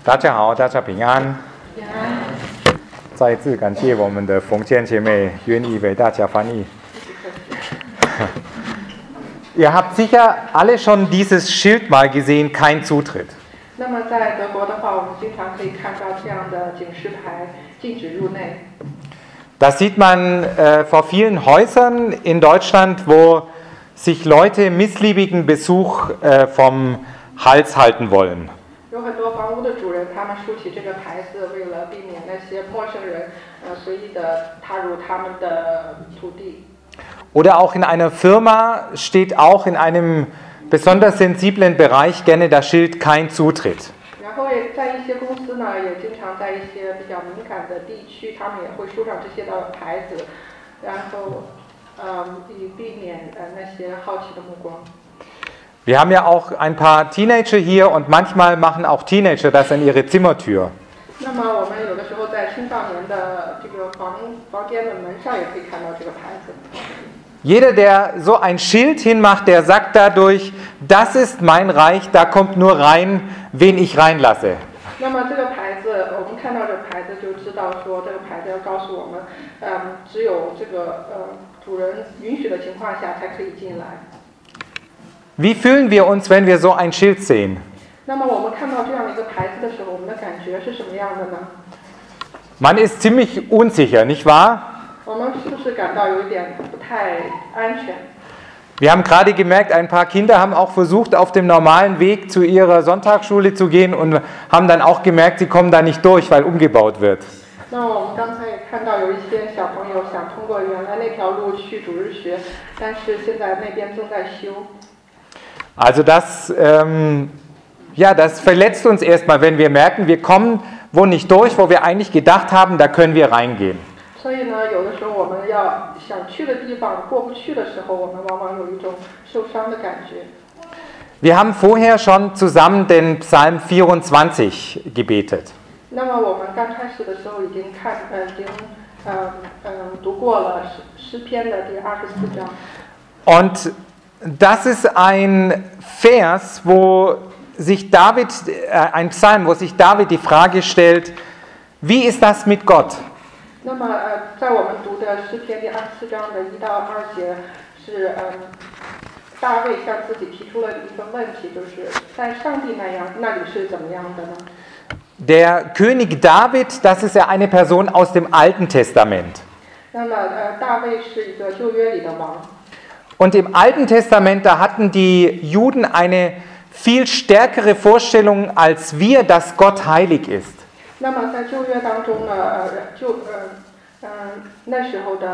大家好，大家平安。再次感谢我们的冯倩姐妹愿意为大家翻译。Ihr habt sicher alle schon dieses Schild mal gesehen, kein Zutritt. 那么在德国的话，我们经常可以看到这样的警示牌，禁止入内。 Das sieht man vor vielen Häusern in Deutschland, wo sich Leute missliebigen Besuch vom Hals halten wollen. 有很多房屋的主人，他们竖起这个牌子，为了避免那些陌生人随意的踏入他们的土地。 Oder auch in einer Firma steht auch in einem besonders sensiblen Bereich gerne das Schild kein Zutritt. 然后在一些公司呢，也经常在一些比较敏感的地区，他们也会竖上这些的牌子，然后以避免那些好奇的目光。 Wir haben ja auch ein paar Teenager hier und manchmal machen auch Teenager das an ihre Zimmertür. 那么我们有的时候在青少年的这个房间的门上也可以看到这个牌子。 Jeder, der so ein Schild hinmacht, der sagt dadurch, das ist mein Reich, da kommt nur rein, wen ich reinlasse. 那么这个牌子，我们看到这个牌子就知道说，这个牌子要告诉我们，只有这个主人允许的情况下才可以进来。 Wie fühlen wir uns, wenn wir so ein Schild sehen? 那么我们看到这样一个牌子的时候，我们的感觉是什么样的呢？ Man ist ziemlich unsicher, nicht wahr? 我们是不是感到有一点不太安全？ Wir haben gerade gemerkt, ein paar Kinder haben auch versucht, auf dem normalen Weg zu ihrer Sonntagsschule zu gehen und haben dann auch gemerkt, sie kommen da nicht durch, weil umgebaut wird. 那我们刚才也看到有一些小朋友想通过原来那条路去主日学，但是现在那边正在修。 Also das verletzt uns erstmal, wenn wir merken, wir kommen wo nicht durch, wo wir eigentlich gedacht haben, da können wir reingehen. 所以呢，有的时候我们要想去的地方过不去的时候，我们往往有一种受伤的感觉。 Wir haben vorher schon zusammen den Psalm 24 gebetet. 那么我们刚开始的时候已经读过了诗篇的第24章。 Und das ist ein Vers, wo sich David, ein Psalm, wo sich David die Frage stellt, wie ist das mit Gott? 那么在我们读的诗篇第24章的1到2节是大卫向自己提出了一个问题，就是在上帝那里是怎么样的呢？ Der König David, das ist ja eine Person aus dem Alten Testament. 那么大卫是一个旧约里的王。 Und im Alten Testament, da hatten die Juden eine viel stärkere Vorstellung als wir, dass Gott heilig ist. 那么在旧约当中呢，那时候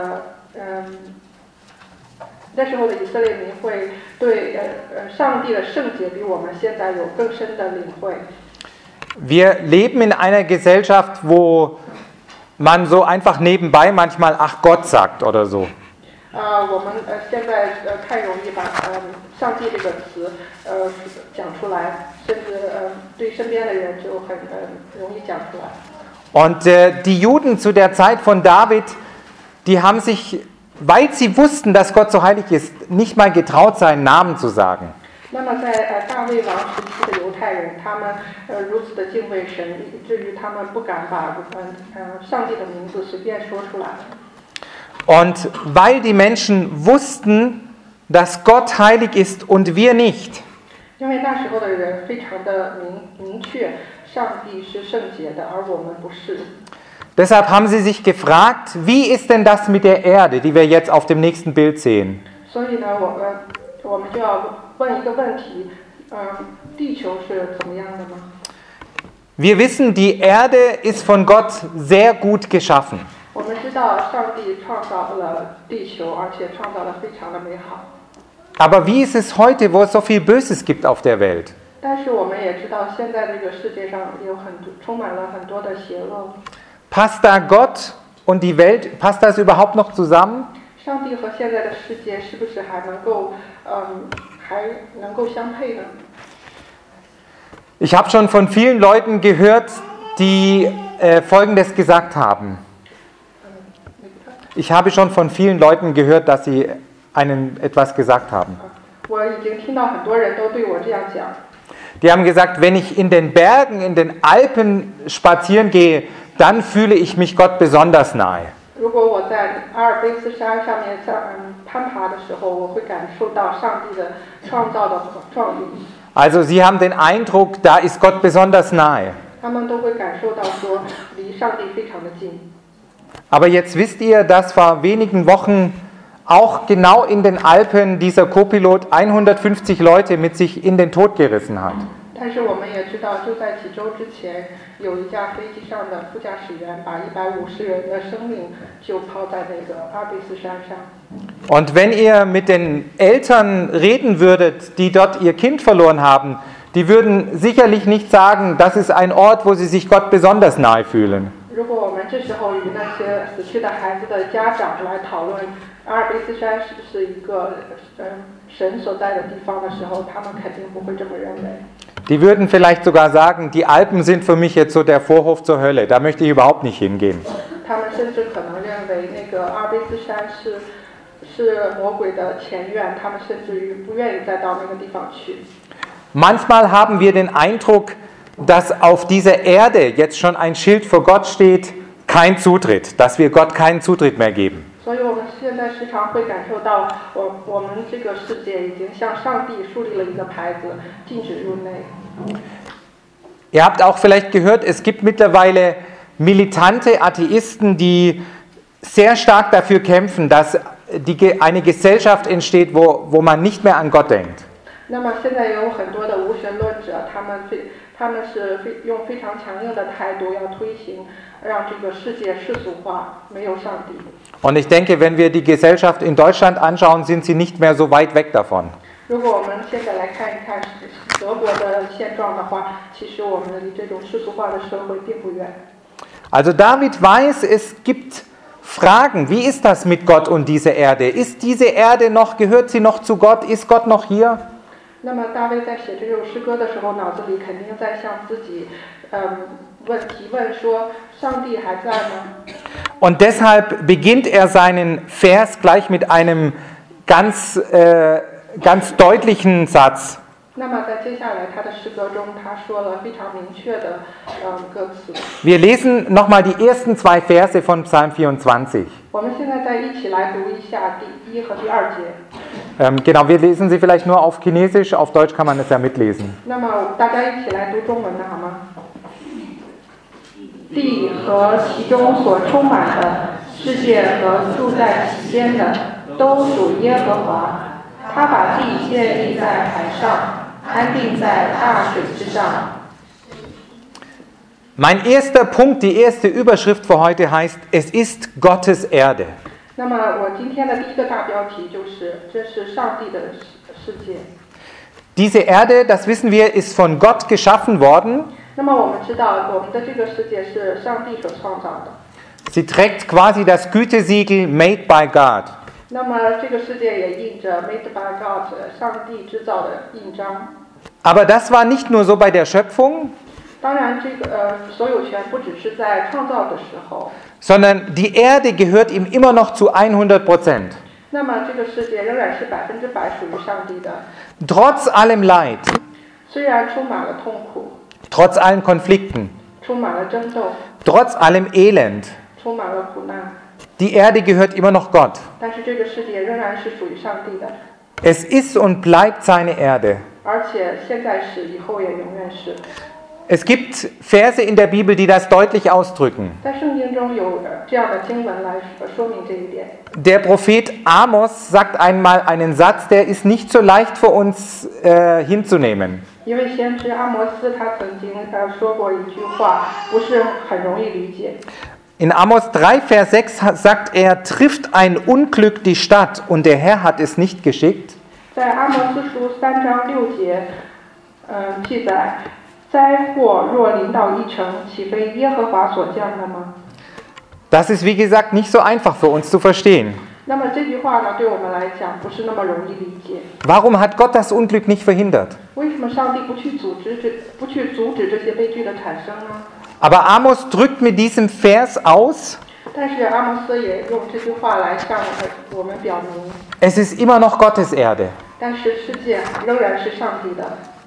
的以色列民会对上帝的圣洁比我们现在有更深的领会。 Wir leben in einer Gesellschaft, wo man so einfach nebenbei manchmal ach Gott sagt oder so. 我们现在太容易把上帝这个词讲出来，甚至对身边的人就很容易讲出来。 Und die Juden zu der Zeit von David, die haben sich, weil sie wussten, dass Gott so heilig ist, nicht mal getraut, seinen Namen zu sagen. 那么在大卫王时期的犹太人，他们如此的敬畏神，以至于他们不敢把上帝的名字随便说出来。 Und weil die Menschen wussten, dass Gott heilig ist und wir nicht, 因为那时候的人非常的明确，上帝是圣洁的，而我们不是。 deshalb haben sie sich gefragt, wie ist denn das mit der Erde, die wir jetzt auf dem nächsten Bild sehen? 所以呢，我们就要问一个问题，地球是怎么样的呢？ Wir wissen, die Erde ist von Gott sehr gut geschaffen. 我们知道上帝创造了地球，而且创造得非常的美好。 Aber wie ist es heute, wo es so viel Böses gibt auf der Welt? 但是我们也知道，现在这个世界上充满了很多的邪恶。 Passt da Gott und die Welt, passt das überhaupt noch zusammen? 上帝和现在的世界是不是还能够相配呢？ Ich habe schon von vielen Leuten gehört, die Folgendes gesagt haben. Ich habe schon von vielen Leuten gehört, dass sie etwas gesagt haben. Die haben gesagt, wenn ich in den Bergen, in den Alpen spazieren gehe, dann fühle ich mich Gott besonders nahe. 如果我在阿尔卑斯山上面攀爬的时候，我会感受到上帝的创造的壮丽。 Also sie haben den Eindruck, da ist Gott besonders nahe. 他们都会感受到说离上帝非常的近。 Aber jetzt wisst ihr, dass vor wenigen Wochen auch genau in den Alpen dieser Co-Pilot 150 Leute mit sich in den Tod gerissen hat. 但是我们也知道，就在几周之前，有一架飞机上的副驾驶员把150人的生命就抛在那个阿尔卑斯山上。 Und wenn ihr mit den Eltern reden würdet, die dort ihr Kind verloren haben, die würden sicherlich nicht sagen, das ist ein Ort, wo sie sich Gott besonders nahe fühlen. 如果我们这时候与那些死去的孩子的家长来讨论阿尔卑斯山是不是一个神所在的地方的时候，他们肯定不会这么认为。 Die würden vielleicht sogar sagen, die Alpen sind für mich jetzt so der Vorhof zur Hölle, da möchte ich überhaupt nicht hingehen. 他们甚至可能认为那个阿尔卑斯山是魔鬼的前院，他们甚至于不愿意再到那个地方去。 Manchmal haben wir den Eindruck, dass auf dieser Erde jetzt schon ein Schild vor Gott steht, kein Zutritt, dass wir Gott keinen Zutritt mehr geben. 所以我们现在时常会感受到，我们这个世界已经向上帝树立了一个牌子，禁止入内。 Ihr habt auch vielleicht gehört, es gibt mittlerweile militante Atheisten, die sehr stark dafür kämpfen, dass eine Gesellschaft entsteht, wo man nicht mehr an Gott denkt. 那么现在有很多的无神论者，他们是用非常强硬的态度要推行，让这个世界世俗化，没有上帝。 Und ich denke, wenn wir die Gesellschaft in Deutschland anschauen, sind sie nicht mehr so weit weg davon. 如果我们现在来看一看德国的现状的话，其实我们离这种世俗化的社会并不远。 Also David weiß, es gibt Fragen. Wie ist das mit Gott und dieser Erde? Ist diese Erde noch, gehört sie noch zu Gott? Ist Gott noch hier? 那么大卫在写这首诗歌的时候，脑子里肯定在向自己提问说：上帝还在吗？ Und deshalb beginnt er seinen Vers gleich mit einem ganz deutlichen Satz. 那么在接下来他的诗歌中，他说了非常明确的歌词。 Wir lesen nochmal die ersten 2 Verse von Psalm 24. 我们现在再一起来读一下第1和第2节。 Genau, wir lesen sie vielleicht nur auf Chinesisch, auf Deutsch kann man es ja mitlesen. 那么大家一起来读中文的好吗？地和其中所充满的，世界和住在其间的，都属耶和华。他把地建立在海上，安定在大水之上。 Mein erster Punkt, die erste Überschrift für heute heißt, es ist Gottes Erde. 那么我今天的第一个大标题就是，这是上帝的世界。 Diese Erde, das wissen wir, ist von Gott geschaffen worden. 那么我们知道，我们的这个世界是上帝所创造的。 Sie trägt quasi das Gütesiegel Made by God. 那么这个世界也印着 Made by God 上帝制造的印章。 Aber das war nicht nur so bei der Schöpfung, 当然，这个所有权不只是在创造的时候， sondern die Erde gehört ihm immer noch zu 100%. 那么这个世界仍然是100%属于上帝的。 Trotz allem Leid, 虽然充满了痛苦， trotz allen Konflikten, 充满了争斗， trotz allem Elend, 充满了苦难， die Erde gehört immer noch Gott. 但是这个世界仍然是属于上帝的， Es ist und bleibt seine Erde. 而且现在是，以后也永远是。 Es gibt Verse in der Bibel, die das deutlich ausdrücken. 在圣经中有这样的经文来说明这一点。 Der Prophet Amos sagt einmal einen Satz, der ist nicht so leicht für uns hinzunehmen. 一位先知阿摩斯他曾经说过一句话，不是很容易理解。 In Amos 3, Vers 6 sagt er, trifft ein Unglück die Stadt und der Herr hat es nicht geschickt. 在阿摩斯书3章6节，记载。 灾祸若临到一城，岂非耶和华所降的吗？ Das ist wie gesagt nicht so einfach für uns zu verstehen. 那么这句话呢，对我们来讲不是那么容易理解。 Warum hat Gott das Unglück nicht verhindert? 为什么上帝不去阻止这些悲剧的产生呢？ Aber Amos drückt mit diesem Vers aus, 但是阿摩斯也用这句话来向我们表明， es ist immer noch Gottes Erde. 但是世界仍然是上帝的。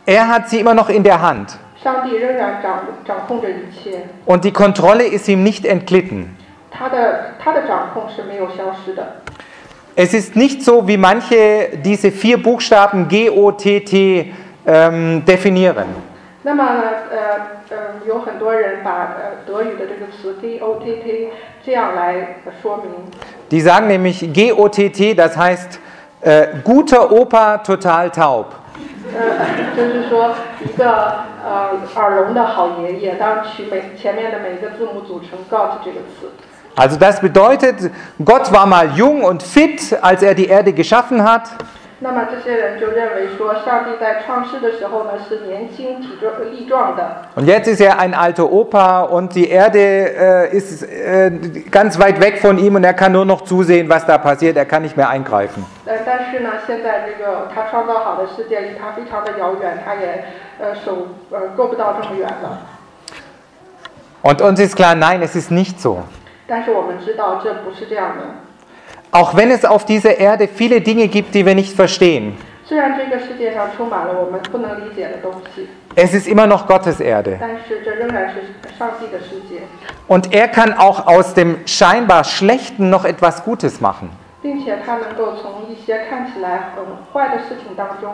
Er hat sie immer noch in der Hand. 上帝仍然掌控着一切， Und die Kontrolle ist ihm nicht entglitten. 他的掌控是没有消失的。 Es ist nicht so, wie manche diese 4 Buchstaben G-O-T-T definieren. 那么呢，有很多人把德语的这个词 GOTT 这样来说明。 Die sagen nämlich G-O-T-T, das heißt guter Opa, total taub. 就是说一个耳聋的好爷爷，当然取前面的每一个字母组成 GOT 这个词。 Also das bedeutet, Gott war mal jung und fit, als er die Erde geschaffen hat. 那么这些人就认为说，上帝在创世的时候呢是年轻力壮的。 Und jetzt ist er ein alter Opa und die Erde ist ganz weit weg von ihm und er kann nur noch zusehen, was da passiert. Er kann nicht mehr eingreifen. 但是呢，现在这个他创造好的世界离他非常的遥远，他也够不到这么远了。 Und uns ist klar, nein, es ist nicht so. 但是我们知道这不是这样的。 Auch wenn es auf dieser Erde viele Dinge gibt, die wir nicht verstehen. 虽然这个世界上充满了我们不能理解的东西， Es ist immer noch Gottes Erde. 但是这仍然是上帝的世界， Und er kann auch aus dem scheinbar Schlechten noch etwas Gutes machen. 并且他能够从一些看起来很坏的事情当中，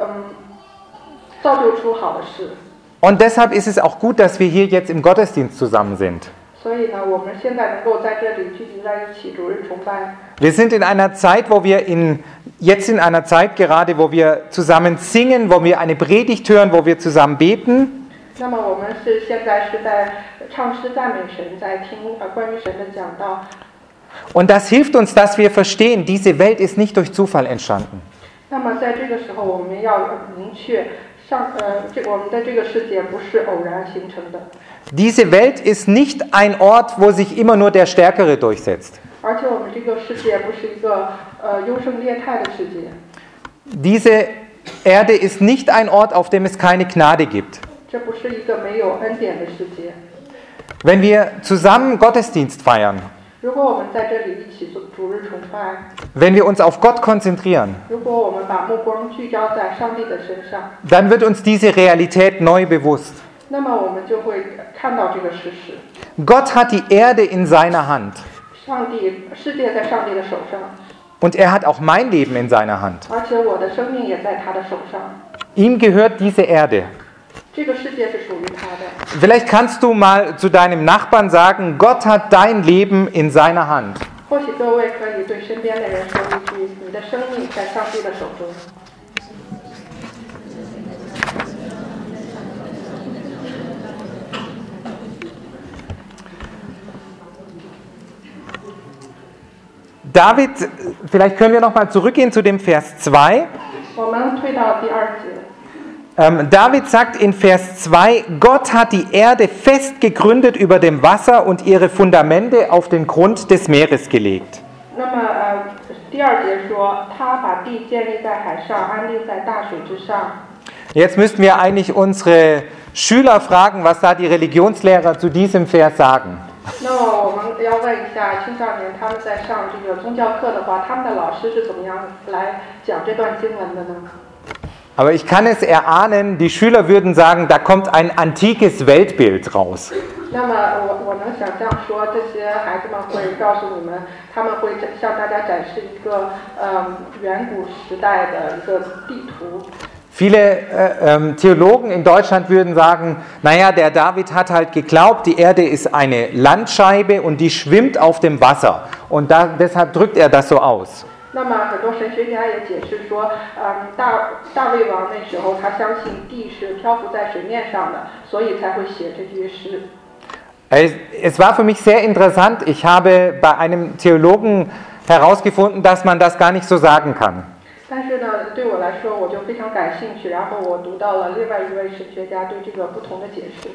造就出好的事。 Und deshalb ist es auch gut, dass wir hier jetzt im Gottesdienst zusammen sind. 所以呢，我们现在能够在这里聚集在一起，主日崇拜。 Wir sind in einer Zeit, jetzt in einer Zeit gerade, wo wir zusammen singen, wo wir eine Predigt hören, wo wir zusammen beten. 那么我们现在是在唱诗赞美神，在听关于神的讲道。 Und das hilft uns, dass wir verstehen, diese Welt ist nicht durch Zufall entstanden. 那么在这个时候，我们要明确我们的这个世界不是偶然形成的。 Diese Welt ist nicht ein Ort, wo sich immer nur der Stärkere durchsetzt. 而且我们这个世界不是一个优胜劣汰的世界。 Diese Erde ist nicht ein Ort, auf dem es keine Gnade gibt. 这不是一个没有恩典的世界。 Wenn wir zusammen Gottesdienst feiern, 如果我们在这里一起做主日崇拜， wenn wir uns auf Gott konzentrieren, 如果我们把目光聚焦在上帝的身上， dann wird uns diese Realität neu bewusst. 那么我们就会看到这个事实。 Gott hat die Erde in seiner Hand 世界在上帝的手上， und er hat auch mein Leben in seiner Hand. 而且我的生命也在他的手上。 Ihm gehört diese Erde. 这个世界是属于他的。 Vielleicht kannst du mal zu deinem Nachbarn sagen, Gott hat dein Leben in seiner Hand. 或许各位可以对身边的人说一句：“你的生命在上帝的手中。” David, vielleicht können wir noch mal zurückgehen zu dem Vers 2. 我们退到第2节。 David sagt in Vers 2, Gott hat die Erde fest gegründet über dem Wasser und ihre Fundamente auf den Grund des Meeres gelegt. 那么第2节说，他把地建立在海上，安定在大水之上。 Jetzt müssten wir eigentlich unsere Schüler fragen, was da die Religionslehrer zu diesem Vers sagen. 那么我们要问一下青少年，他们在上这个宗教课的话，他们的老师是怎么样来讲这段经文的呢？ Aber ich kann es erahnen, die Schüler würden sagen, da kommt ein antikes Weltbild raus. 那么我能想象说，这些孩子们会告诉你们，他们会向大家展示一个远古时代的一个地图。 Viele Theologen in Deutschland würden sagen, naja, der David hat halt geglaubt, die Erde ist eine Landscheibe und die schwimmt auf dem Wasser. Und deshalb drückt er das so aus. 那么很多神学家也解释说，大卫王那时候他相信地是漂浮在水面上的，所以才会写这句诗。 Es war für mich sehr interessant. Ich habe bei einem Theologen herausgefunden, dass man das gar nicht so sagen kann. 但是呢，对我来说，我就非常感兴趣。然后我读到了另外一位神学家对这个不同的解释。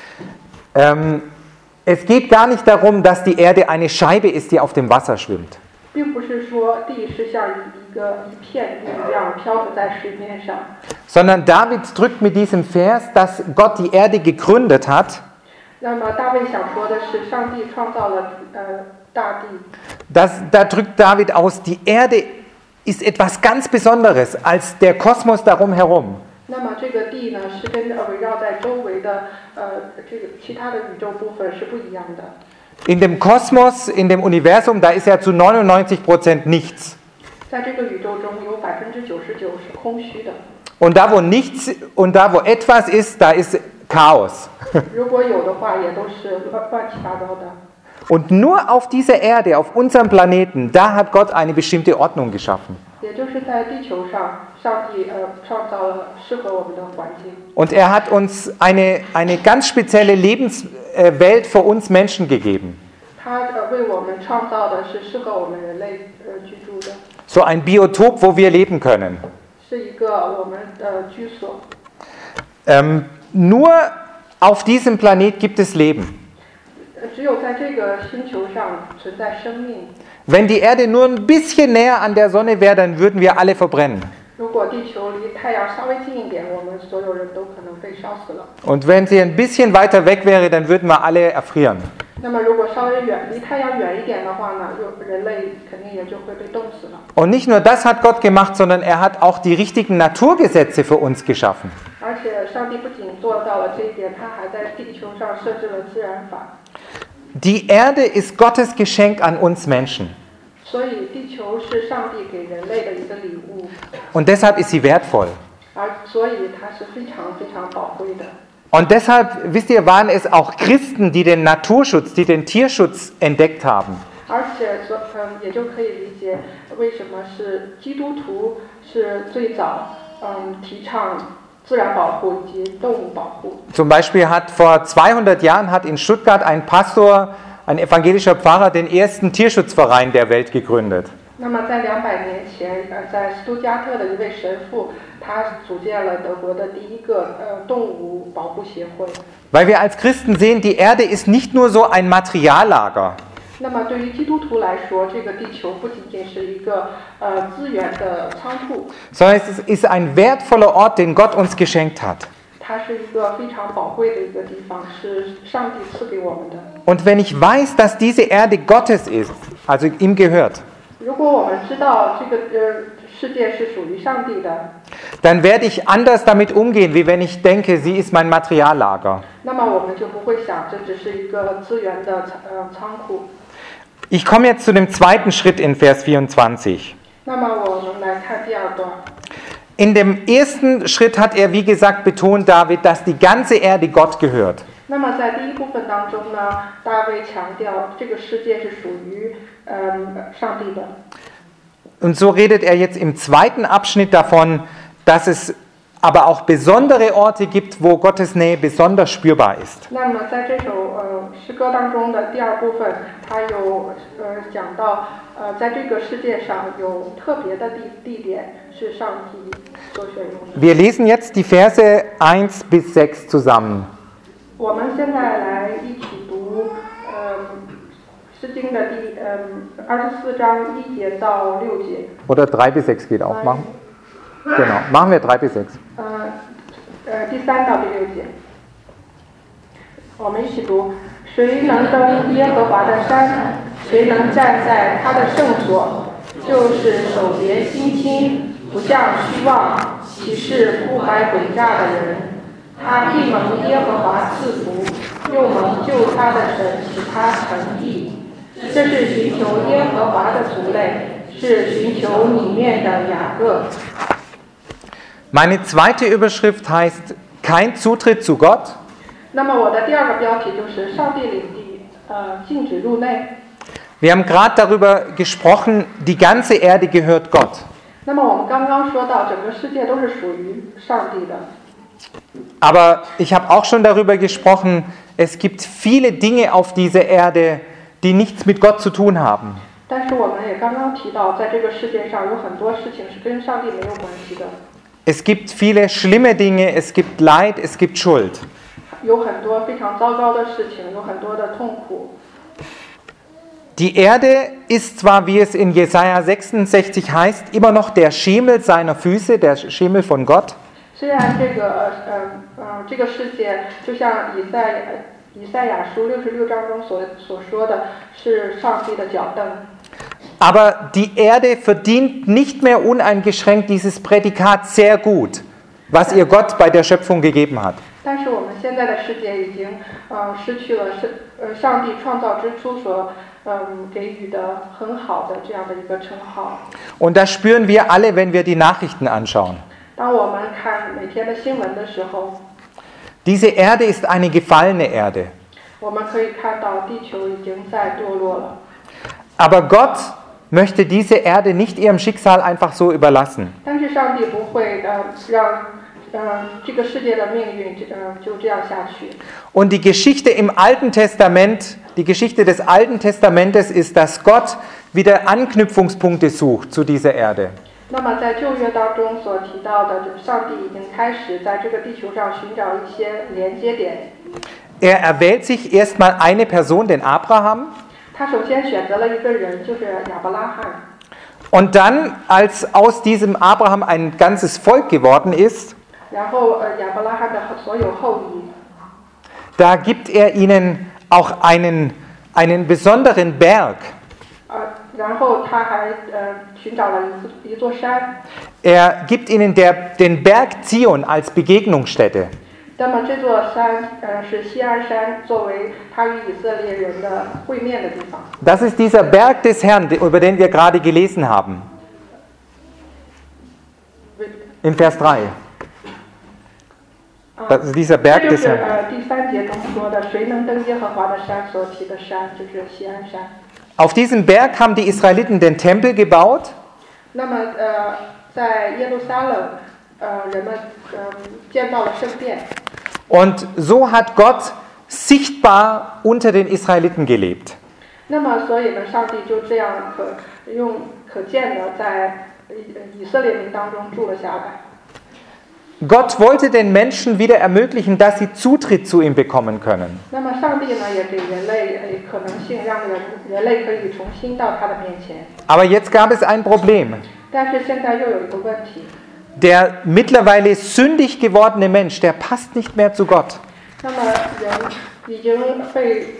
Es geht gar nicht darum, dass die Erde eine Scheibe ist, die auf dem Wasser schwimmt. 并不是说地是像一片地一样漂浮在水面上。 Sondern David drückt mit diesem Vers, dass Gott die Erde gegründet hat. 那么大卫想说的是，上帝创造了大地。 Da drückt David aus, die Erde ist etwas ganz Besonderes als der Kosmos darum herum. 那么这个地呢，是跟围绕在周围的这个其他的宇宙部分是不一样的。 In dem Kosmos, in dem Universum, da ist ja zu 99% nichts. 在这个宇宙中有99%是空虚的。 Und da, wo nichts und da, wo etwas ist, da ist Chaos. 如果有的话，也都是乱七八糟的。 Und nur auf dieser Erde, auf unserem Planeten, da hat Gott eine bestimmte Ordnung geschaffen. 也就是在地球上，上帝创造了适合我们的环境。 Und er hat uns eine ganz spezielle Lebenswelt für uns Menschen gegeben. 他为我们创造的是适合我们人类居住的。 So ein Biotop, wo wir leben können. 是一个我们的居所。 Nur auf diesem Planet gibt es Leben. 只有在这个星球上存在生命。 Wenn die Erde nur ein bisschen näher an der Sonne wäre, dann würden wir alle verbrennen. 如果地球离太阳稍微近一点，我们所有人都可能被烧死了。 Und wenn sie ein bisschen weiter weg wäre, dann würden wir alle erfrieren. 那么如果稍微离太阳远一点的话呢，人类肯定也就会被冻死了。 Und nicht nur das hat Gott gemacht, sondern er hat auch die richtigen Naturgesetze für uns geschaffen. 而且上帝不仅做到了这一点，他还在地球上设置了自然法。 Die Erde ist Gottes Geschenk an uns Menschen. 所以地球是上帝给人类的一个礼物。 Und deshalb ist sie wertvoll. 而所以它是非常非常宝贵的。 Und deshalb, wisst ihr, waren es auch Christen, die den Naturschutz, die den Tierschutz entdeckt haben. 而且也就可以理解为什么是基督徒是最早提倡自然保护以及动物保护。 Zum Beispiel hat vor 200 Jahren in Stuttgart ein Pastor, ein evangelischer Pfarrer, den ersten Tierschutzverein der Welt gegründet. 那么在200年前，在斯图加特的一位神父，他组建了德国的第一个动物保护协会。 Weil wir als Christen sehen, die Erde ist nicht nur so ein Materiallager. 那么对于基督徒来说，这个地球不仅仅是一个资源的仓库， sondern es ist ein wertvoller Ort, den Gott uns geschenkt hat. 它是一个非常宝贵的一个地方，是上帝赐给我们的。 Und wenn ich weiß, dass diese Erde Gottes ist, also ihm gehört, 如果我们知道这个世界是属于上帝的， dann werde ich anders damit umgehen, wie wenn ich denke, sie ist mein Materiallager. 那么我们就不会想这只是一个资源的仓库。 Ich komme jetzt zu dem zweiten Schritt in Vers 24. 那么我们来看第二段。 In dem ersten Schritt hat er, wie gesagt, betont David, dass die ganze Erde Gott gehört. 那么在第一部分当中呢，大卫强调这个世界是属于上帝的。 Und so redet er jetzt im zweiten Abschnitt davon, dass es aber auch besondere Orte gibt, wo Gottes Nähe besonders spürbar ist. 那么在这首诗歌当中的第二部分，他有讲到在这个世界上有特别的地点是上帝所选用的。 Wir lesen jetzt die Verse 1 bis 6 zusammen. 我们现在来一起读诗经的第24章1节到6节。 Oder 3 bis 6 geht auch. Genau, machen wir 3 bis 6. 第3到第6节，我们一起读：谁能登耶和华的山？谁能站在他的圣所？就是手别心轻，不向虚妄，岂是不怀诡诈的人。他必蒙耶和华赐福，又蒙救他的神使他成义。这是寻求耶和华的族类，是寻求里面的雅各。 Meine zweite Überschrift heißt kein Zutritt zu Gott. 那么我的第二个标题就是上帝领地，禁止入内。 Wir haben gerade darüber gesprochen, die ganze Erde gehört Gott. 那么我们刚刚说到，整个世界都是属于上帝的。 Aber ich habe auch schon darüber gesprochen, es gibt viele Dinge auf dieser Erde, die nichts mit Gott zu tun haben. 但是我们也刚刚提到，在这个世界上有很多事情是跟上帝没有关系的。 Es gibt viele schlimme Dinge, es gibt Leid, es gibt Schuld. 有很多非常糟糕的事情，有很多的痛苦。 Die Erde ist zwar, wie es in Jesaja 66 heißt, immer noch der Schemel seiner Füße, der Schemel von Gott. 虽然这个世界就像以赛亚书66章中所说的是上帝的脚凳。 Aber die Erde verdient nicht mehr uneingeschränkt dieses Prädikat sehr gut. was ihr Gott bei der Schöpfung gegeben hat. 但是我们现在的世界已经失去了上帝创造之初所给予的很好的这样的一个称号。 Und das spüren wir alle, wenn wir die Nachrichten anschauen. 当我们看每天的新闻的时候， Diese Erde ist eine gefallene Erde. 我们可以看到地球已经在堕落了。 Aber Gott möchte diese Erde nicht ihrem Schicksal einfach so überlassen. 但是上帝不会让这个世界的命运就这样下去。 Und die Geschichte im Alten Testament, die Geschichte des Alten Testamentes ist, dass Gott wieder Anknüpfungspunkte sucht zu dieser Erde. 那么在旧约当中所提到的，上帝已经开始在这个地球上寻找一些连接点。 Er erwählt sich erstmal eine Person, den Abraham. 他首先选择了一个人，就是亚伯拉罕。 Und dann, als aus diesem Abraham ein ganzes Volk geworden ist, 然后亚伯拉罕的所有后裔， da gibt er ihnen auch einen besonderen Berg. 然后他还寻找了一座山。 Er gibt ihnen den Berg Zion als Begegnungsstätte. 那么这座山是锡安山，作为他与以色列人的会面的地方。 Das ist dieser Berg des Herrn, über den wir gerade gelesen haben. In Vers 3. Das ist dieser 这 Berg 就 des 是 Herrn. 第3节中说的，谁能登耶和华的山所提的山，就是锡安山。 Auf diesem Berg haben die Israeliten den Tempel gebaut. 那么在耶路撒冷，人们建造了圣殿。 Und so hat Gott sichtbar unter den Israeliten gelebt. 那么所以呢，上帝就这样可见的在以色列民当中住了下来。 Gott wollte den Menschen wieder ermöglichen, dass sie Zutritt zu ihm bekommen können. 那么上帝呢，也给人类可能性，让人类可以重新到他的面前。 Aber jetzt gab es ein Problem. 但是现在又有一个问题， Der mittlerweile sündig gewordene Mensch, der passt nicht mehr zu Gott. 那么人已经被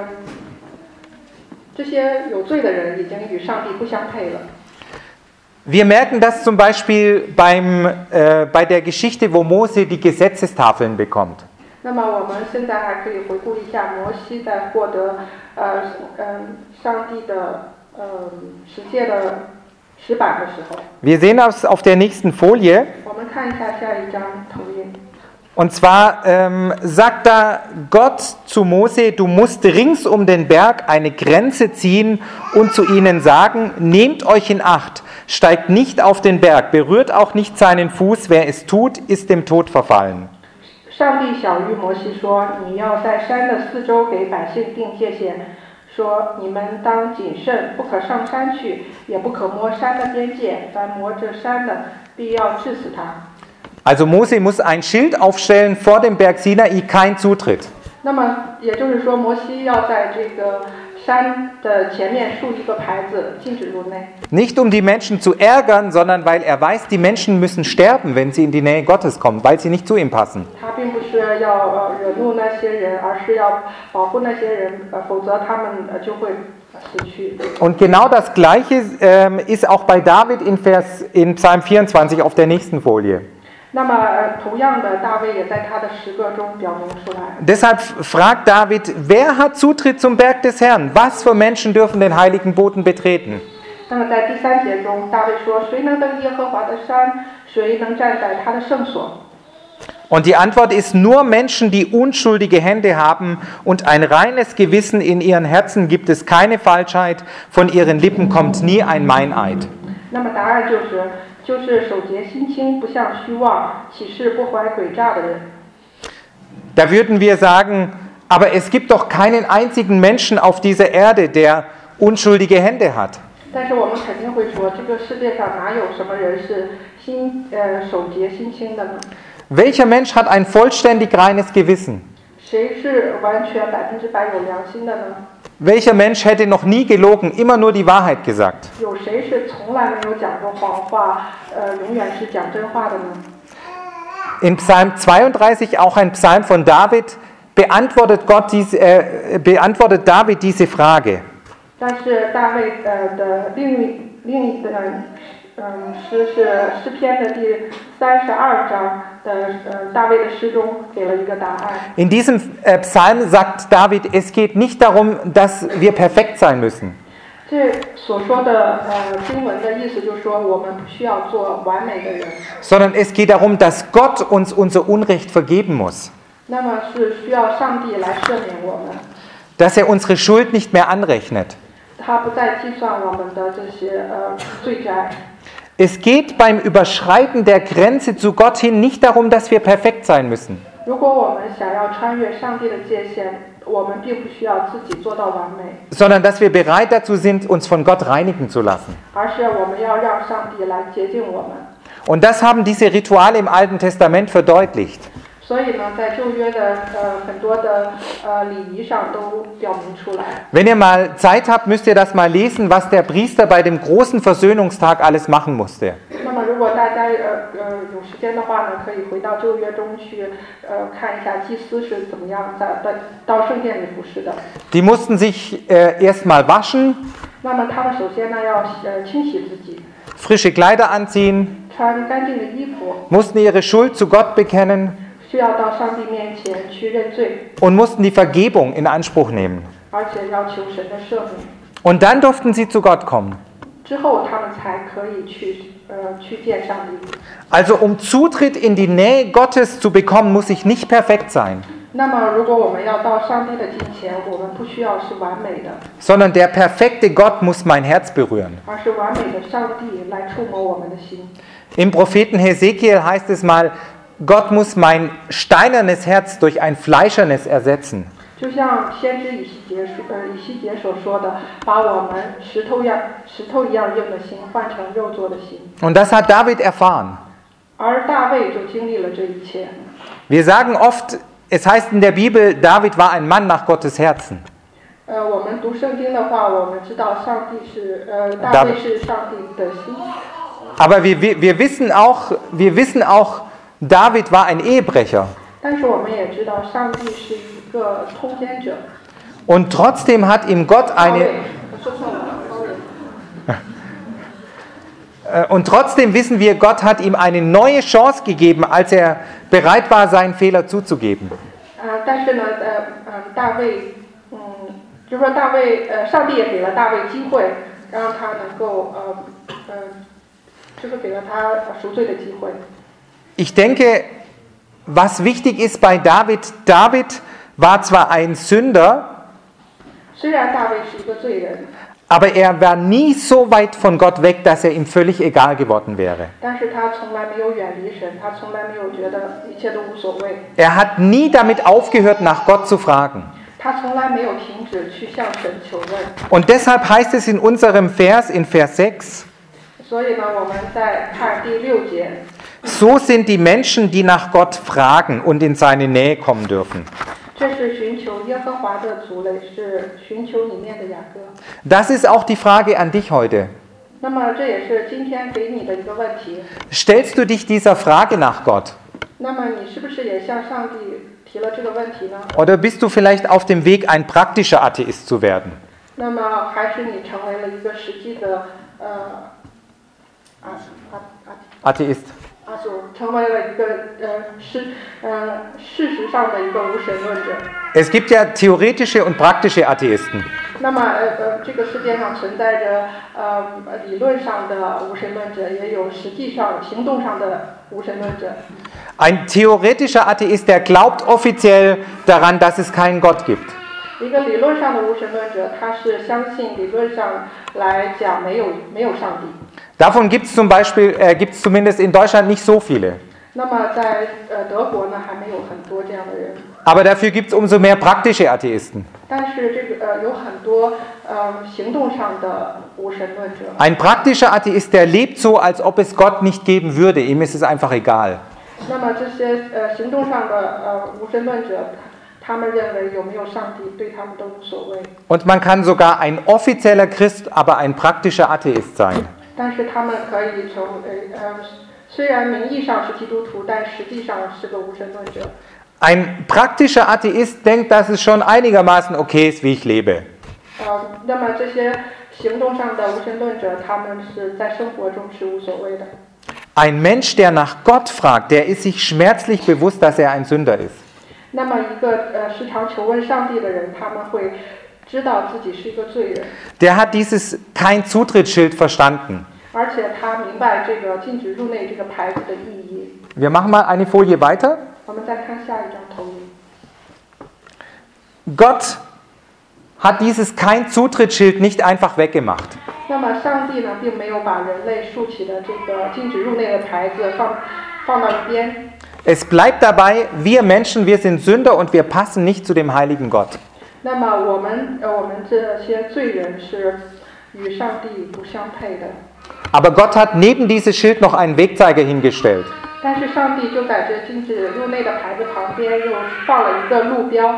这些有罪的人已经与上帝不相配了。 Wir merken das zum Beispiel bei der Geschichte, wo Mose die Gesetzestafeln bekommt. 那么我们现在还可以回顾一下摩西在获得上帝的十诫的石板的时候。 Wir sehen das auf der nächsten Folie. 我们看一下下一张投影。 Und zwar sagt da Gott zu Mose, du musst rings um den Berg eine Grenze ziehen und zu ihnen sagen, nehmt euch in Acht, steigt nicht auf den Berg, berührt auch nicht seinen Fuß, wer es tut, ist dem Tod verfallen. 上帝晓谕摩西说：“你要在山的四周给百姓定界限，说你们当谨慎，不可上山去，也不可摸山的边界。凡摸这山的，必要治死他。” Also Mose muss ein Schild aufstellen vor dem Berg Sinai, kein Zutritt. 那么也就是说，摩西要在这个山的前面竖一个牌子，禁止入内。 Nicht um die Menschen zu ärgern, sondern weil er weiß, die Menschen müssen sterben, wenn sie in die Nähe Gottes kommen, weil sie nicht zu ihm passen. 他并不是要惹怒那些人，而是要保护那些人，否则他们就会死去。 Und genau das Gleiche ist auch bei David in Psalm 24 auf der nächsten Folie. 那么同样的，大卫也在他的诗歌中表明出来。 Deshalb fragt David, wer hat Zutritt zum Berg des Herrn? Was für Menschen dürfen den heiligen Boden betreten? 那么在第3节中，大卫说：“谁能登耶和华的山？谁能站在他的圣所？” Und die Antwort ist nur Menschen, die unschuldige Hände haben und ein reines Gewissen in ihren Herzen, gibt es keine Falschheit, von ihren Lippen kommt nie ein Meineid. 那么答案就是守节心清，不向虚妄，起誓不怀诡诈的人。 Da würden wir sagen, aber es gibt doch keinen einzigen Menschen auf dieser Erde, der unschuldige Hände hat. 但是我们肯定会说，这个世界上哪有什么人是守节心清的呢？ Welcher Mensch hat ein vollständig reines Gewissen? 谁是完全100%有良心的呢？ Welcher Mensch hätte noch nie gelogen, immer nur die Wahrheit gesagt? 有谁是从来没有讲过谎话，永远是讲真话的呢？ In Psalm 32, auch ein Psalm von David, beantwortet David diese Frage. 但是大卫的另一段诗是诗篇的第32章的大卫的诗中给了一个答案。 In diesem Psalm sagt David, es geht nicht darum, dass wir perfekt sein müssen, 这所说的经文的意思就是说，我们不需要做完美的人， sondern es geht darum, dass Gott uns unser Unrecht vergeben muss, 那么是需要上帝来赦免我们， dass er unsere Schuld nicht mehr anrechnet. 他不再计算我们的这些罪债。 Es geht beim Überschreiten der Grenze zu Gott hin nicht darum, dass wir perfekt sein müssen, 如果我们想要穿越上帝的界限，我们并不需要自己做到完美， sondern dass wir bereit dazu sind, uns von Gott reinigen zu lassen. 而是我们要让上帝来洁净我们。 Und das haben diese Rituale im Alten Testament verdeutlicht. 所以呢，在旧约的很多的礼仪上都表明出来。 Wenn ihr mal Zeit habt, müsst ihr das mal lesen, was der Priester bei dem großen Versöhnungstag alles machen musste. 那么，如果大家有时间的话呢，可以回到旧约中去看一下祭司是怎么样到圣殿里服侍的。 Die mussten sich erstmal waschen, 那么他们首先呢要清洗自己， frische Kleider anziehen, 穿干净的衣服， mussten ihre Schuld zu Gott bekennen 需要到上帝面前去认罪， und mussten die Vergebung in Anspruch nehmen. 而且要求神的赦免。 Und dann durften sie zu Gott kommen. 之后他们才可以去见上帝。 Also um Zutritt in die Nähe Gottes zu bekommen, muss ich nicht perfekt sein, 那么，如果我们要到上帝的近前，我们不需要是完美的， sondern der perfekte Gott muss mein Herz berühren. 而是完美的上帝来触摸我们的心。 Im Propheten Hesekiel heißt es mal, Gott muss mein steinernes Herz durch ein fleischernes ersetzen. 就像先知以西结所说的，把我们石头一样硬的心换成肉做的心。 Und das hat David erfahren. 而大卫就经历了这一切。 Wir sagen oft, es heißt in der Bibel, David war ein Mann nach Gottes Herzen. 我们读圣经的话，我们知道上帝是大卫是上帝的心。 Aber wir wissen auch, David war ein Ehebrecher. 但是我们也知道，上帝是一个通奸者。 Und trotzdem hat ihm Gott Und trotzdem wissen wir, Gott hat ihm eine neue Chance gegeben, als er bereit war, seinen Fehler zuzugeben. 但是呢，大卫，就是说上帝也给了大卫机会，让他能够就是给了他赎罪的机会。 Ich denke, was wichtig ist bei David war zwar ein Sünder, 虽然大卫是一个罪人， aber er war nie so weit von Gott weg, dass er ihm völlig egal geworden wäre. 但是他从来没有远离神，他从来没有觉得一切都无所谓， Er hat nie damit aufgehört, nach Gott zu fragen. 他从来没有停止去向神求问。 Und deshalb heißt es in unserem Vers, in Vers 6, 所以呢，我们再看第6节。 so sind die Menschen, die nach Gott fragen und in seine Nähe kommen dürfen. 这是寻求耶和华的族类，是寻求里面的雅各。 Das ist auch die Frage an dich heute. 那么这也是今天给你的一个问题。 Stellst du dich dieser Frage nach Gott? 那么你是不是也向上帝提了这个问题呢？ Oder bist du vielleicht auf dem Weg, ein praktischer Atheist zu werden? 那么还是你成为了一个实际的 Atheist. 成为了一个事实上的一个无神论者。 Es gibt ja theoretische und praktische Atheisten. 那么这个世界上存在着理论上的无神论者，也有实际上行动上的无神论者。 Ein theoretischer Atheist, der glaubt offiziell daran, dass es keinen Gott gibt. 一个理论上的无神论者，他是相信理论上来讲没有上帝。 Davon gibt es zumindest in Deutschland nicht so viele. 那么在德国呢，还没有很多这样的人。 Aber dafür gibt es umso mehr praktische Atheisten. 但是这个有很多行动上的无神论者。 Ein praktischer Atheist, der lebt so, als ob es Gott nicht geben würde. Ihm ist es einfach egal. 那么这些行动上的无神论者，他们认为有没有上帝对他们都无所谓。 Und man kann sogar ein offizieller Christ, aber ein praktischer Atheist sein. 但是他们可以虽然名义上是基督徒，但实际上是个无神论者。 Ein praktischer Atheist denkt, dass es schon einigermaßen okay ist, wie ich lebe. 那么这些行动上的无神论者，他们是在生活中是无所谓的。 Ein Mensch, der nach Gott fragt, der ist sich schmerzlich bewusst, dass er ein Sünder ist. 那么一个时常求问上帝的人，他们会知道自己是一个罪人。 Der hat dieses Kein-Zutritt-Schild verstanden. 而且他明白这个禁止入内这个牌子的意义。 Wir machen mal eine Folie weiter. 我们再看下一张投影。 Gott hat dieses Kein-Zutritt-Schild nicht einfach weggemacht. 那么上帝呢，并没有把人类竖起的这个禁止入内的牌子放到一边。 Es bleibt dabei, wir Menschen, wir sind Sünder und wir passen nicht zu dem heiligen Gott. 那么我们这些罪人是与上帝不相配的。 Aber Gott hat neben dieses Schild noch einen Wegzeiger hingestellt. 但是上帝就在这禁止入内的牌子旁边又放了一个路标。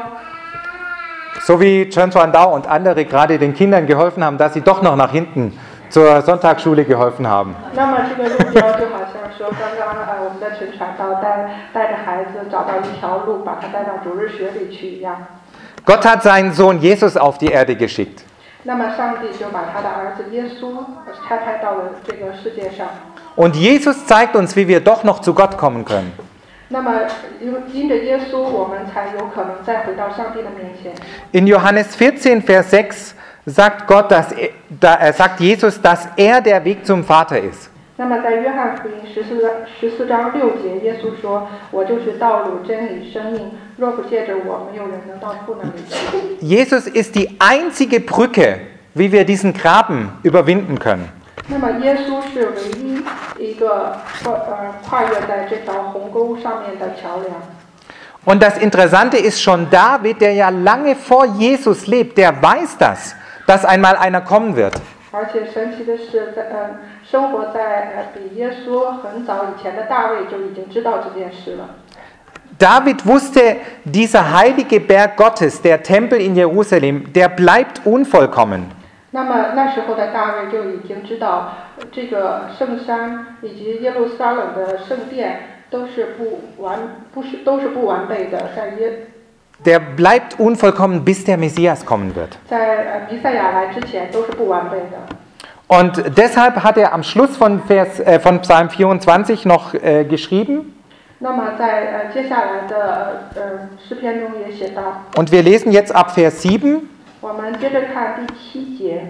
So wie Chen Chuandao und andere gerade den Kindern geholfen haben, dass sie doch noch nach hinten zur Sonntagsschule geholfen haben. 那么这个路标就好像说，刚刚我们的陈传道带着孩子找到一条路，把他带到主日学里去一样。 Gott hat seinen Sohn Jesus auf die Erde geschickt. 那么上帝就把他的儿子耶稣差派到了这个世界上。 Und Jesus zeigt uns, wie wir doch noch zu Gott kommen können. 那么因着耶稣，我们才有可能再回到上帝的面前。 In Johannes 14, Vers 6 sagt sagt Jesus, dass er der Weg zum Vater ist. 那么在约翰福音14章6节，耶稣说：“我就是道路、真理、生命，若不借着我，没有人能到父那里去。” Jesus ist die einzige Brücke, wie wir diesen Graben überwinden können. 那么耶稣是唯一一个跨越在这条鸿沟上面的桥梁。 Und das Interessante ist, schon David, der ja lange vor Jesus lebt, der weiß das, dass einmal einer kommen wird. 而且神奇的是，生活在比耶稣很早以前的大卫就已经知道这件事了。 David wusste, dieser heilige Berg Gottes, der Tempel in Jerusalem, der bleibt unvollkommen. 那么那时候的大卫就已经知道，这个圣山以及耶路撒冷的圣殿都是不完备的， Der bleibt unvollkommen, bis der Messias kommen wird. 在弥赛亚来之前都是不完备的。 Und deshalb hat er am Schluss von Psalm 24 noch geschrieben. 那么在接下来的诗篇中也写到。 Und wir lesen jetzt ab Vers 7. 我们接着看第7节。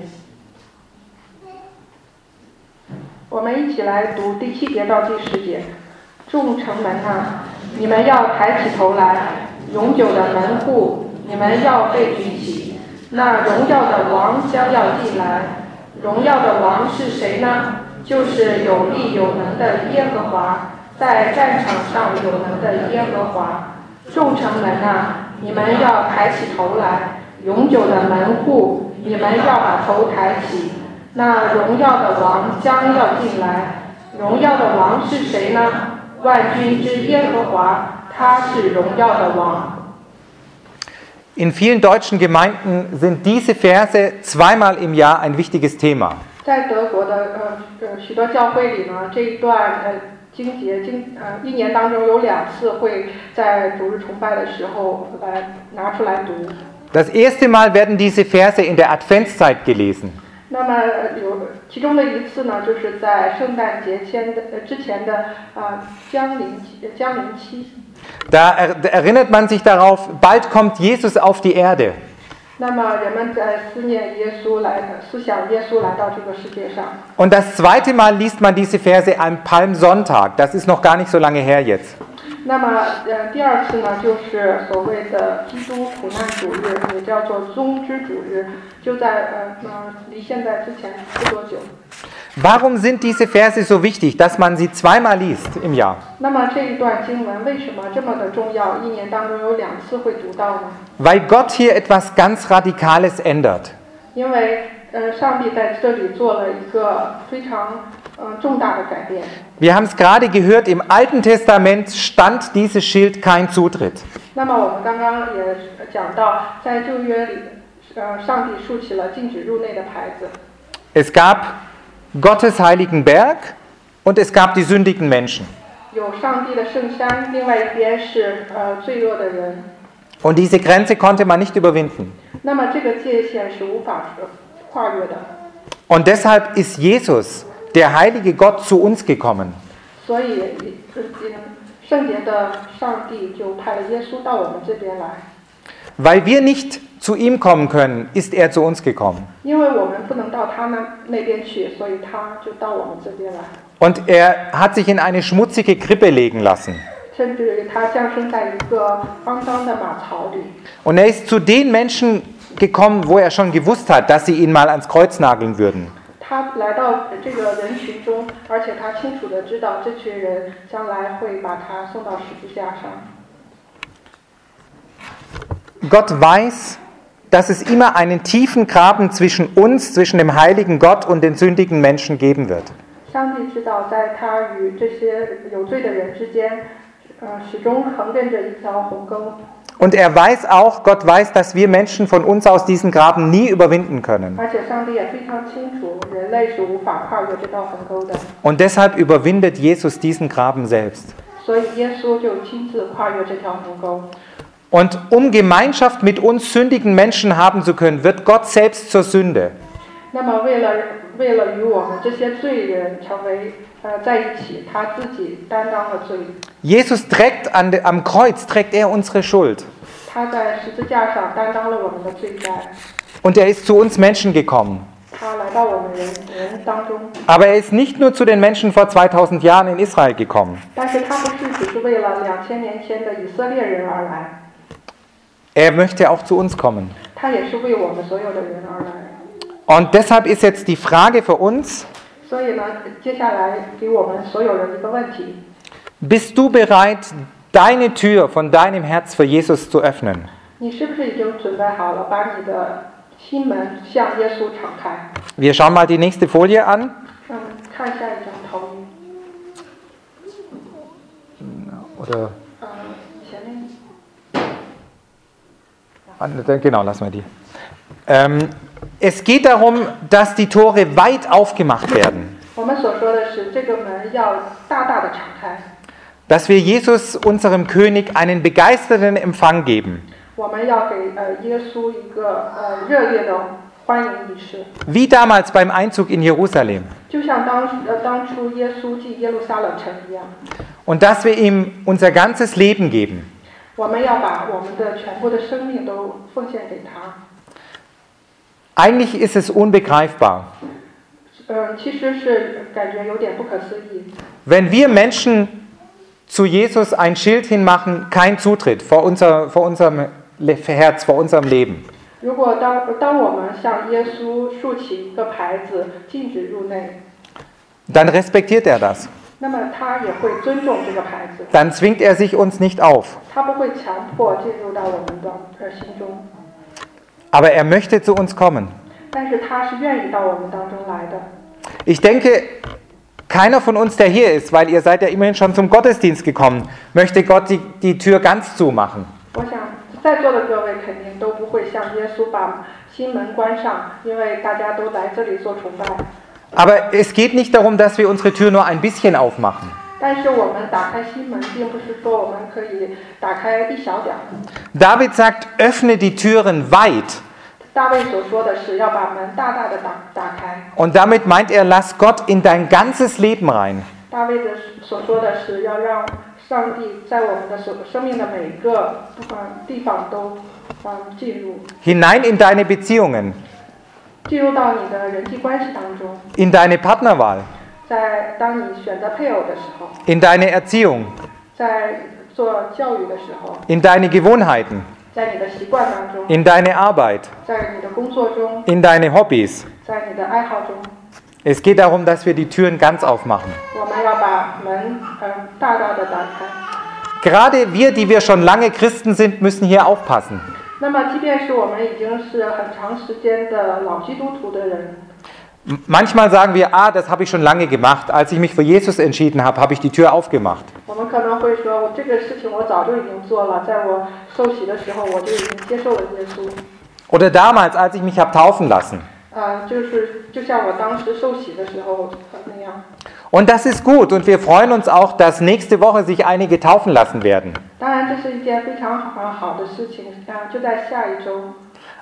我们一起来读第7节到第10节。众城门啊，你们要抬起头来，永久的门户，你们要被举起。那荣耀的王将要进来。荣耀的王是谁呢？就是有力有能的耶和华，在战场上有能的耶和华。众城门啊，你们要抬起头来，永久的门户，你们要把头抬起。那荣耀的王将要进来。荣耀的王是谁呢？万军之耶和华，他是荣耀的王。 In vielen deutschen Gemeinden sind diese Verse zweimal im Jahr ein wichtiges Thema. 在德国的许多教会里呢，这一段经节一年当中有2次会在主日崇拜的时候来拿出来读。 Das erste Mal werden diese Verse in der Adventszeit gelesen. 那么其中的一次呢，就是在圣诞节之前的降临期。 Da erinnert man sich darauf, bald kommt Jesus auf die Erde. 那么人们在思想耶稣来到这个世界上。 Und das zweite Mal liest man diese Verse am Palmsonntag. Das ist noch gar nicht so lange her jetzt. 那么第2次呢，就是所谓的基督苦难主日，也叫做棕枝主日，就在离现在之前不多久。 Warum sind diese Verse so wichtig, dass man sie zweimal liest im Jahr? 那么这一段经文为什么这么的重要？一年当中有2次会读到呢？ Weil Gott hier etwas ganz Radikales ändert. 因为上帝在这里做了一个非常重大的改变。 Wir haben es gerade gehört, im Alten Testament stand dieses Schild kein Zutritt. 那么我们刚刚也讲到，在旧约里，上帝竖起了禁止入内的牌子。 Es gab Gottes heiligen Berg und es gab die sündigen Menschen. 有上帝的圣山，另外一边是罪恶的人。 Und diese Grenze konnte man nicht überwinden. 那么这个界限是无法跨越的。 Und deshalb ist Jesus, der heilige Gott, zu uns gekommen. 所以圣洁的上帝就派了耶稣到我们这边来， Weil wir nicht zu ihm kommen können, ist er zu uns gekommen. 因为我们不能到他那边去，所以他就到我们这边来。 Und er hat sich in eine schmutzige Krippe legen lassen. 甚至他降生在一个肮脏的马槽里， Und er ist zu den Menschen gekommen, wo er schon gewusst hat, dass sie ihn mal ans Kreuz nageln würden. 他来到这个人群中，而且他清楚地知道这群人将来会把他送到十字架上。 Gott weiß, dass es immer einen tiefen Graben zwischen uns, zwischen dem heiligen Gott und den sündigen Menschen geben wird. 上帝知道，在他与这些有罪的人之间，始终横亘着一条鸿沟。 Und er weiß auch, Gott weiß, dass wir Menschen von uns aus diesen Graben nie überwinden können. 而且上帝也非常清楚，人类是无法跨越这道鸿沟的， Und deshalb überwindet Jesus diesen Graben selbst. 所以耶稣就亲自跨越这条鸿沟。 Und um Gemeinschaft mit uns sündigen Menschen haben zu können, wird Gott selbst zur Sünde. 那么为了与我们这些罪人成为在一起，他自己担当了罪。 Jesus trägt am Kreuz trägt er unsere Schuld. 他在十字架上担当了我们的罪债， Und er ist zu uns Menschen gekommen. 他来到我们人当中。 Aber er ist nicht nur zu den Menschen vor 2000 Jahren in Israel gekommen. 但是他不是只是为了2000年前的以色列人而来， Er möchte auch zu uns kommen. 他也是为我们所有的人而来。 Und deshalb ist jetzt die Frage für uns, 所以呢，接下来给我们所有人一个问题： bist du bereit, deine Tür von deinem Herz für Jesus zu öffnen? 你是不是已经准备好了，把你的心门向耶稣敞开？ Wir schauen mal die nächste Folie an. 看下一张投影。 Oder, 前面。 genau, lassen wir die. Es geht darum, dass die Tore weit aufgemacht werden. 我们所说的是，这个门要大大的敞开。 Dass wir Jesus, unserem König, einen begeisterten Empfang geben. 我们要给耶稣一个热烈的欢迎仪式， Wie damals beim Einzug in Jerusalem. 就像当初耶稣进耶路撒冷城一样。 Und dass wir ihm unser ganzes Leben geben. 我们要把我们的全部的生命都奉献给他。 Eigentlich ist es unbegreifbar. 其实是感觉有点不可思议。 Wenn wir Menschen zu Jesus ein Schild hinmachen, kein Zutritt vor unserem Herz, vor unserem Leben. 如果当我们向耶稣竖起一个牌子，禁止入内， Dann respektiert er das. 那么他也会尊重这个牌子， Dann zwingt er sich uns nicht auf. 他不会强迫进入到我们的心中， Aber er möchte zu uns kommen. 但是他是愿意到我们当中来的。 Ich denke, keiner von uns, der hier ist, weil ihr seid ja immerhin schon zum Gottesdienst gekommen, möchte Gott die Tür ganz zumachen. 我想在座的各位肯定都不会向耶稣把心门关上，因为大家都来这里做崇拜。 Aber es geht nicht darum, dass wir unsere Tür nur ein bisschen aufmachen. 但是我们打开心门，并不是说我们可以打开一小点。 David sagt, öffne die Türen weit. 大卫所说的是要把门大大的打开。 Und damit meint er, lass Gott in dein ganzes Leben rein. 大卫所说的是要让上帝在我们的生命的每一个地方都进入， Hinein in deine Beziehungen, 进入到你的人际关系当中， in deine Partnerwahl, 在当你选择配偶的时候， in deine Erziehung, 在做教育的时候， in deine Gewohnheiten, 在你的习惯当中， in deine Arbeit, 在你的工作中， in deine Hobbys. 在你的爱好中， Es geht darum, dass wir die Türen ganz aufmachen. 我们要把门大大的打开。 Gerade wir, die wir schon lange Christen sind, müssen hier aufpassen. 那么，即便是我们已经是很长时间的老基督徒的人， Manchmal sagen wir, das habe ich schon lange gemacht. Als ich mich für Jesus entschieden habe, habe ich die Tür aufgemacht. 我们可能会说，我这个事情我早就已经做了，在我受洗的时候，我就已经接受了耶稣。 Oder damals, als ich mich habe taufen lassen. 就像我当时受洗的时候那样。 Und das ist gut und wir freuen uns auch, dass nächste Woche sich einige taufen lassen werden. 当然，这是一件非常好的事情，就在下一周。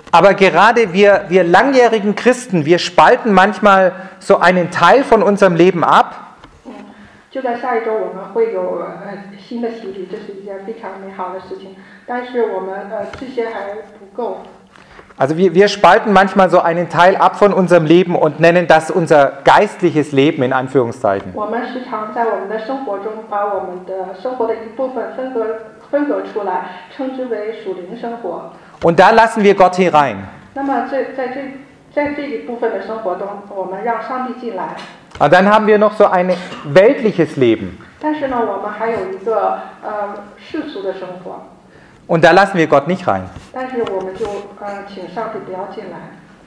Aber gerade wir langjährigen Christen, wir spalten manchmal so einen Teil von unserem Leben ab. 就在下一周我们会有新的洗礼，这是一件非常美好的事情。但是我们这些还不够。 Also wir spalten manchmal so einen Teil ab von unserem Leben und nennen das unser geistliches Leben in Anführungszeichen. 我们时常在我们的生活中把我们的生活的一部分分隔出来，称之为属灵生活。 Und da lassen wir Gott herein. 那么在这一部分的生活中，我们让上帝进来。 Und dann haben wir noch so ein weltliches Leben. 但是呢，我们还有一个世俗的生活。 Und da lassen wir Gott nicht rein. 但是我们就请上帝不要进来。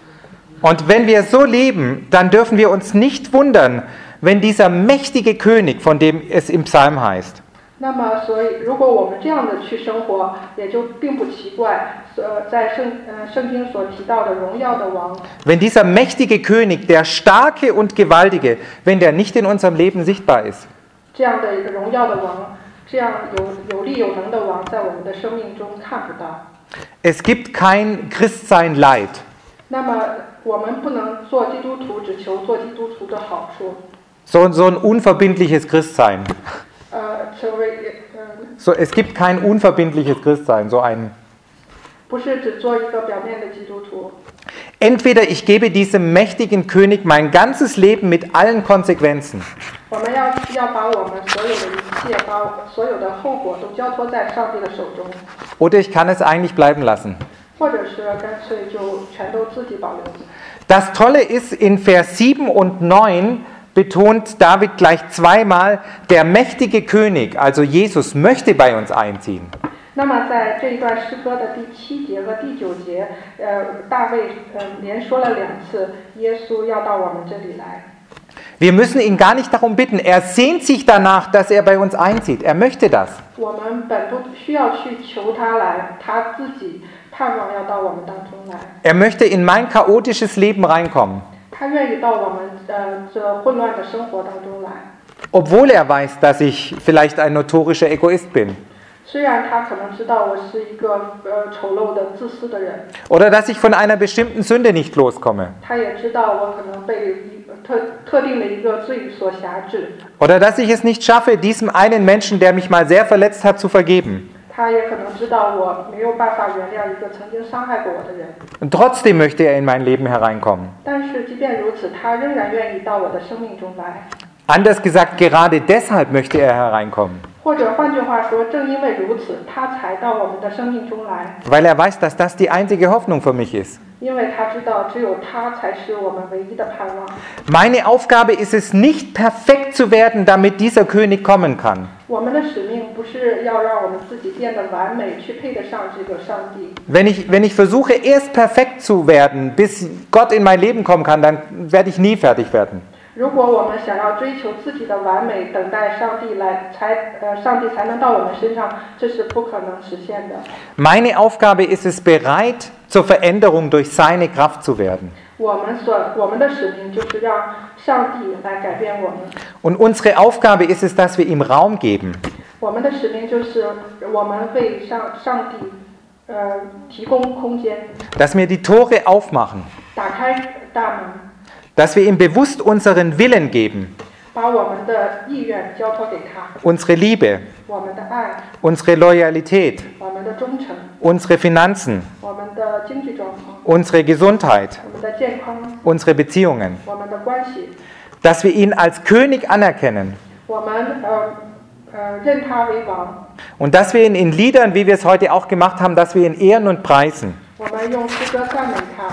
Und wenn wir so leben, dann dürfen wir uns nicht wundern, wenn dieser mächtige König, von dem es im Psalm heißt, 那么，所以如果我们这样的去生活，也就并不奇怪。在圣经所提到的荣耀的王， wenn dieser mächtige König, der starke und gewaltige, wenn der nicht in unserem Leben sichtbar ist, 这样的一个荣耀的王，这样有力有能的王，在我们的生命中看不到。 es gibt kein Christsein Light. 那么，我们不能做基督徒，只求做基督徒的好处。 So ein unverbindliches Christsein. 成为 So, es gibt kein unverbindliches Christsein, so ein. 不是只做一个表面的基督徒。 Entweder ich gebe diesem mächtigen König mein ganzes Leben mit allen Konsequenzen. 我们要把我们所有的一切，把所有的后果都交托在上帝的手中， Oder ich kann es eigentlich bleiben lassen. 或者是干脆就全都自己保留。 Das Tolle ist, in Vers 7 und 9 betont David gleich zweimal, der mächtige König, also Jesus, möchte bei uns einziehen. 那么在这一段诗歌的第7节和第9节，大卫连说了2次，耶稣要到我们这里来。 Wir müssen ihn gar nicht darum bitten. Er sehnt sich danach, dass er bei uns einzieht. Er möchte das. 我们本不需要去求他来，他自己盼望要到我们当中来。 Er möchte in mein chaotisches Leben reinkommen, 他愿意到我们这混乱的生活当中来， obwohl er weiß, dass ich vielleicht ein notorischer Egoist bin 虽然他可能知道我是一个丑陋的、自私的人， oder dass ich von einer bestimmten Sünde nicht loskomme 他也知道我可能被特定的一个罪所辖制， oder dass ich es nicht schaffe, diesem einen Menschen, der mich mal sehr verletzt hat, zu vergeben. 他也可能知道我没有办法原谅一个曾经伤害过我的人。 Und trotzdem möchte er in mein Leben hereinkommen. 但是即便如此，他仍然愿意到我的生命中来。 Anders gesagt, gerade deshalb möchte er hereinkommen, 或者换句话说，正因为如此，他才到我们的生命中来， weil er weiß, dass das die einzige Hoffnung für mich ist. 因为他知道只有他才是我们唯一的盼望。 Meine Aufgabe ist es, nicht perfekt zu werden, damit dieser König kommen kann. 我们的使命不是要让我们自己变得完美，去配得上这个上帝。 Wenn ich versuche, erst perfekt zu werden, bis Gott in mein Leben kommen kann, dann werde ich nie fertig werden. 如果我们想要追求自己的完美，等待上帝来，上帝才能到我们身上，这是不可能实现的。 Meine Aufgabe ist es, bereit zur Veränderung durch seine Kraft zu werden. 我们的使命就是让上帝来改变我们。 Und unsere Aufgabe ist es, dass wir ihm Raum geben. 我们的使命就是我们为上帝提供空间， Dass wir die Tore aufmachen. 打开大门， Dass wir ihm bewusst unseren Willen geben. 把我们的意愿交托给他， Unsere Liebe, 我们的爱， unsere Loyalität, 我们的忠诚， unsere Finanzen, 我们的经济状况， unsere Gesundheit, 我们的健康， unsere Beziehungen. 我们的关系， Dass wir ihn als König anerkennen. 我们认他为王， Und dass wir ihn in Liedern, wie wir es heute auch gemacht haben, dass wir ihn ehren und preisen. 我们用诗歌赞美他。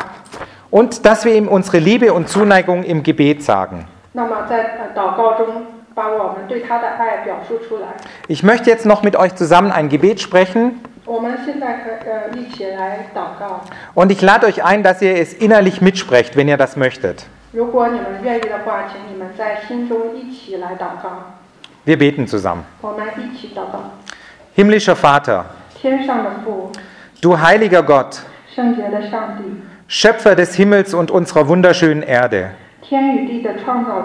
Und dass wir ihm unsere Liebe und Zuneigung im Gebet sagen. 那么在祷告中，把我们对他的爱表述出来。 Ich möchte jetzt noch mit euch zusammen ein Gebet sprechen. 我们现在一起来祷告。 Und ich lade euch ein, dass ihr es innerlich mitsprecht, wenn ihr das möchtet. 如果你们愿意的话，请你们在心中一起来祷告。 Wir beten zusammen. 我们一起祷告。 Himmlischer Vater, 天上的父， du heiliger Gott, 圣洁的上帝， Schöpfer des Himmels und unserer wunderschönen Erde. 天与地的创造者，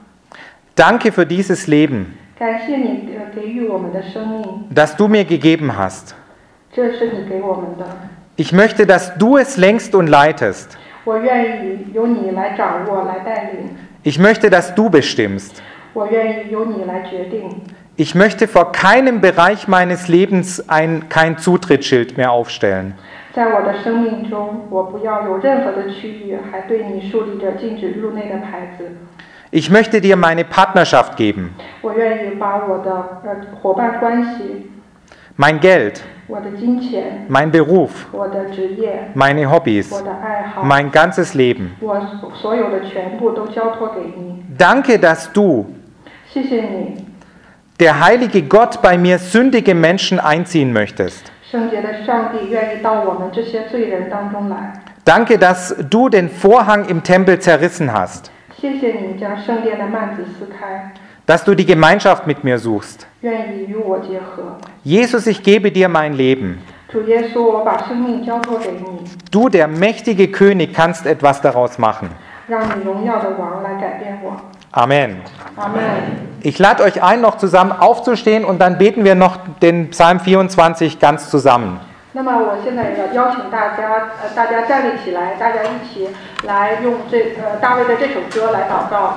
Danke für dieses Leben, 感谢你给予我们的生命， das du mir gegeben hast. 这是你给我们的。 Ich möchte, dass du es lenkst und leitest. 我愿意由你来掌握、来带领。 Ich möchte, dass du bestimmst. 我愿意由你来决定。 Ich möchte vor keinem Bereich meines Lebens kein Zutrittsschild mehr aufstellen. 在我的生命中，我不要有任何的区域还对你树立着禁止入内的牌子。 Ich möchte dir meine Partnerschaft geben. 我愿意把我的伙伴关系、 Mein Geld, 我的金钱、 mein Beruf, 我的职业、 meine Hobbys, 我的爱好、 mein ganzes Leben. 我所有的全部都交托给你。 Danke, dass du, 谢谢你， der heilige Gott, bei mir sündige Menschen einziehen möchtest. 圣洁的上帝愿意到我们这些罪人当中来。 Danke, dass du den Vorhang im Tempel zerrissen hast. 谢谢你将圣殿的幔子撕开， Dass du die Gemeinschaft mit mir suchst. 愿意与我结合。 Jesus, ich gebe dir mein Leben. 主耶稣，我把生命交托给你， Du, der mächtige König, kannst etwas daraus machen. 让你荣耀的王来改变我。 Amen. 阿门。 Ich lade euch ein, noch zusammen aufzustehen und dann beten wir noch den Psalm 24 ganz zusammen. 那么我现在要邀请大家站立起来，大家一起来用大卫的这首歌来祷告。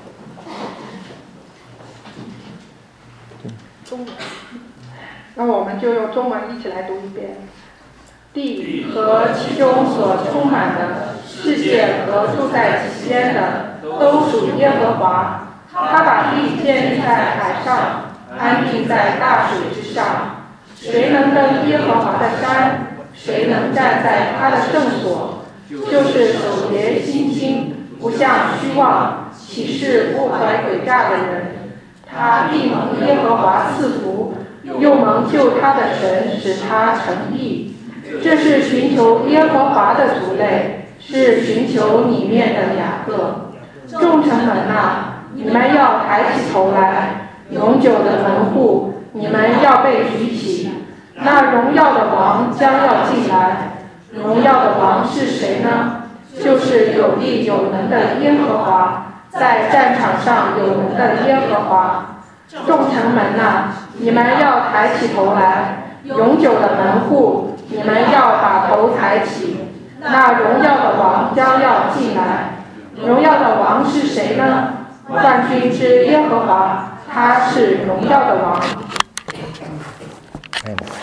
中文，那我们就用中文一起来读一遍。地和其中所充满的，世界和住在其间的，都属耶和华。他把地建立在海上，安定在大水之上。谁能登耶和华的山？谁能站在他的圣所？就是守节心清，不向虚妄，起誓不怀诡诈的人。他必蒙耶和华赐福，又蒙救他的神使他成义。这是寻求耶和华的族类，是寻求里面的雅各。众城门啊，你们要抬起头来，永久的门户，你们要被举起。那荣耀的王将要进来，荣耀的王是谁呢？就是有力有能的耶和华，在战场上有能的耶和华。众城门啊，你们要抬起头来，永久的门户，你们要把头抬起。那荣耀的王将要进来，荣耀的王是谁呢？万军之耶和华，他是荣耀的王。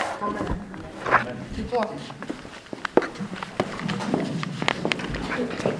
请坐。